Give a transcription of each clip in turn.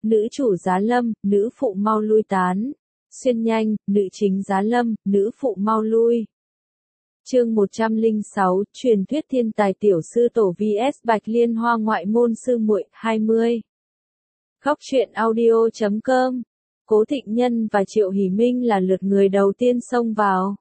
nữ chủ giá lâm, nữ phụ mau lui tán. Xuyên nhanh, nữ chính giá lâm, nữ phụ mau lui. Chương 106, truyền thuyết thiên tài tiểu sư tổ vs Bạch Liên Hoa ngoại môn sư muội 20. Góc truyện audio.com. Cố Thịnh Nhân và Triệu Hỷ Minh là lượt người đầu tiên xông vào.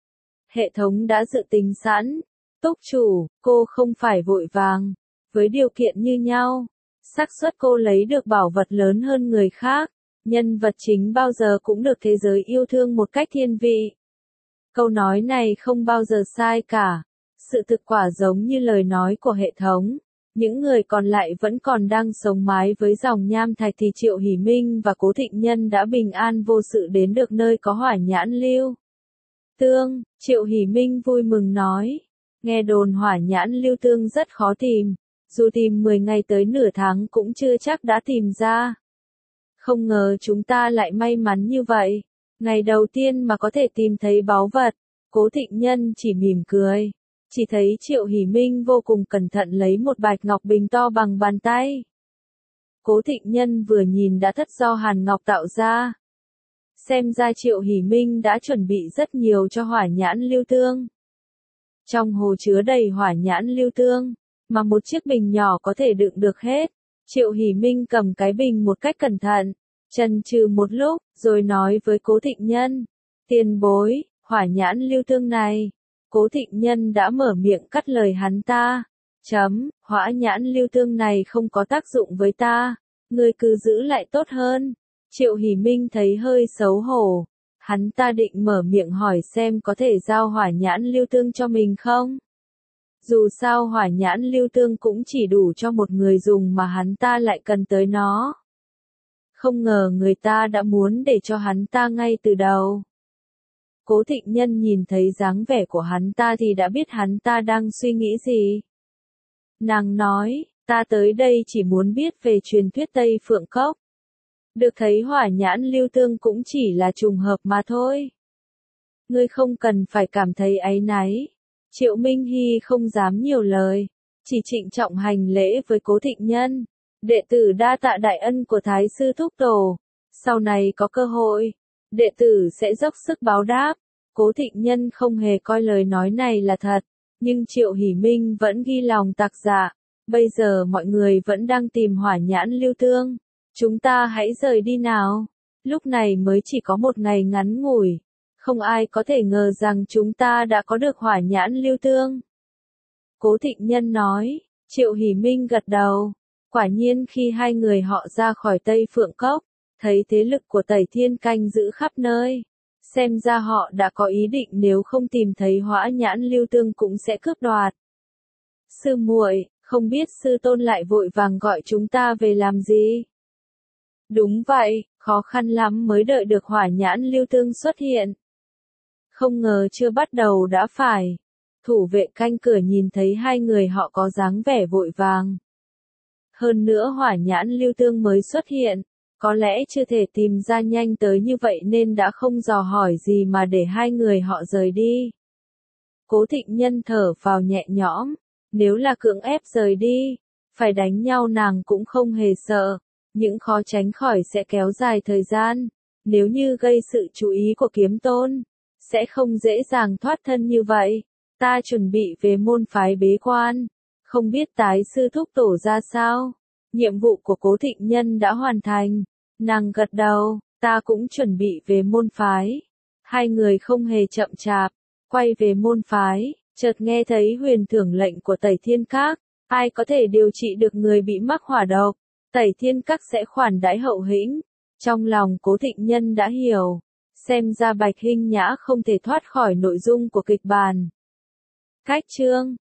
Hệ thống đã dự tính sẵn. Túc chủ, cô không phải vội vàng. Với điều kiện như nhau, xác suất cô lấy được bảo vật lớn hơn người khác. Nhân vật chính bao giờ cũng được thế giới yêu thương một cách thiên vị. Câu nói này không bao giờ sai cả. Sự thực quả giống như lời nói của hệ thống. Những người còn lại vẫn còn đang sống mái với dòng nham thạch thì Triệu Hỷ Minh và Cố Thịnh Nhân đã bình an vô sự đến được nơi có hỏa nhãn lưu tương. Triệu Hỷ Minh vui mừng nói. Nghe đồn hỏa nhãn lưu tương rất khó tìm. Dù tìm 10 ngày tới nửa tháng cũng chưa chắc đã tìm ra. Không ngờ chúng ta lại may mắn như vậy. Ngày đầu tiên mà có thể tìm thấy báu vật. Cố Thịnh Nhân chỉ mỉm cười. Chỉ thấy Triệu Hỷ Minh vô cùng cẩn thận lấy một bạch ngọc bình to bằng bàn tay. Cố Thịnh Nhân vừa nhìn đã thất do hàn ngọc tạo ra. Xem ra Triệu Hỷ Minh đã chuẩn bị rất nhiều cho hỏa nhãn lưu tương. Trong hồ chứa đầy hỏa nhãn lưu tương, mà một chiếc bình nhỏ có thể đựng được hết. Triệu Hỷ Minh cầm cái bình một cách cẩn thận, chần chừ một lúc, rồi nói với Cố Thịnh Nhân. Tiền bối, hỏa nhãn lưu tương này. Cố Thịnh Nhân đã mở miệng cắt lời hắn ta. Hỏa nhãn lưu tương này không có tác dụng với ta. Ngươi cứ giữ lại tốt hơn. Triệu Hỷ Minh thấy hơi xấu hổ. Hắn ta định mở miệng hỏi xem có thể giao hỏa nhãn lưu tương cho mình không? Dù sao hỏa nhãn lưu tương cũng chỉ đủ cho một người dùng mà hắn ta lại cần tới nó. Không ngờ người ta đã muốn để cho hắn ta ngay từ đầu. Cố Thịnh Nhân nhìn thấy dáng vẻ của hắn ta thì đã biết hắn ta đang suy nghĩ gì. Nàng nói, ta tới đây chỉ muốn biết về truyền thuyết Tây Phượng Cốc. Được thấy hỏa nhãn lưu tương cũng chỉ là trùng hợp mà thôi. Ngươi không cần phải cảm thấy áy náy. Triệu Minh Hy không dám nhiều lời, chỉ trịnh trọng hành lễ với Cố Thịnh Nhân. Đệ tử đa tạ đại ân của Thái sư thúc tổ. Sau này có cơ hội, đệ tử sẽ dốc sức báo đáp. Cố Thịnh Nhân không hề coi lời nói này là thật, nhưng Triệu Hỷ Minh vẫn ghi lòng tạc dạ. Bây giờ mọi người vẫn đang tìm hỏa nhãn lưu tương. Chúng ta hãy rời đi nào. Lúc này mới chỉ có một ngày ngắn ngủi. Không ai có thể ngờ rằng chúng ta đã có được hỏa nhãn lưu tương. Cố Thịnh Nhân nói. Triệu Hỷ Minh gật đầu. Quả nhiên khi hai người họ ra khỏi Tây Phượng Cốc, thấy thế lực của Tẩy Thiên canh giữ khắp nơi. Xem ra họ đã có ý định nếu không tìm thấy hỏa nhãn lưu tương cũng sẽ cướp đoạt. Sư muội, không biết sư tôn lại vội vàng gọi chúng ta về làm gì? Đúng vậy, khó khăn lắm mới đợi được hỏa nhãn lưu tương xuất hiện. Không ngờ chưa bắt đầu đã phải. Thủ vệ canh cửa nhìn thấy hai người họ có dáng vẻ vội vàng. Hơn nữa hỏa nhãn lưu tương mới xuất hiện, có lẽ chưa thể tìm ra nhanh tới như vậy nên đã không dò hỏi gì mà để hai người họ rời đi. Cố Thịnh Nhân thở phào nhẹ nhõm, nếu là cưỡng ép rời đi, phải đánh nhau nàng cũng không hề sợ, những khó tránh khỏi sẽ kéo dài thời gian, nếu như gây sự chú ý của Kiếm Tôn, sẽ không dễ dàng thoát thân như vậy. Ta chuẩn bị về môn phái bế quan, không biết Tái sư thúc tổ ra sao. Nhiệm vụ của Cố Thịnh Nhân đã hoàn thành. Nàng gật đầu, ta cũng chuẩn bị về môn phái. Hai người không hề chậm chạp, quay về môn phái, chợt nghe thấy huyền thưởng lệnh của Tẩy Thiên Các. Ai có thể điều trị được người bị mắc hỏa độc, Tẩy Thiên Các sẽ khoản đãi hậu hĩnh. Trong lòng Cố Thịnh Nhân đã hiểu, xem ra Bạch Hinh Nhã không thể thoát khỏi nội dung của kịch bản. Cách chương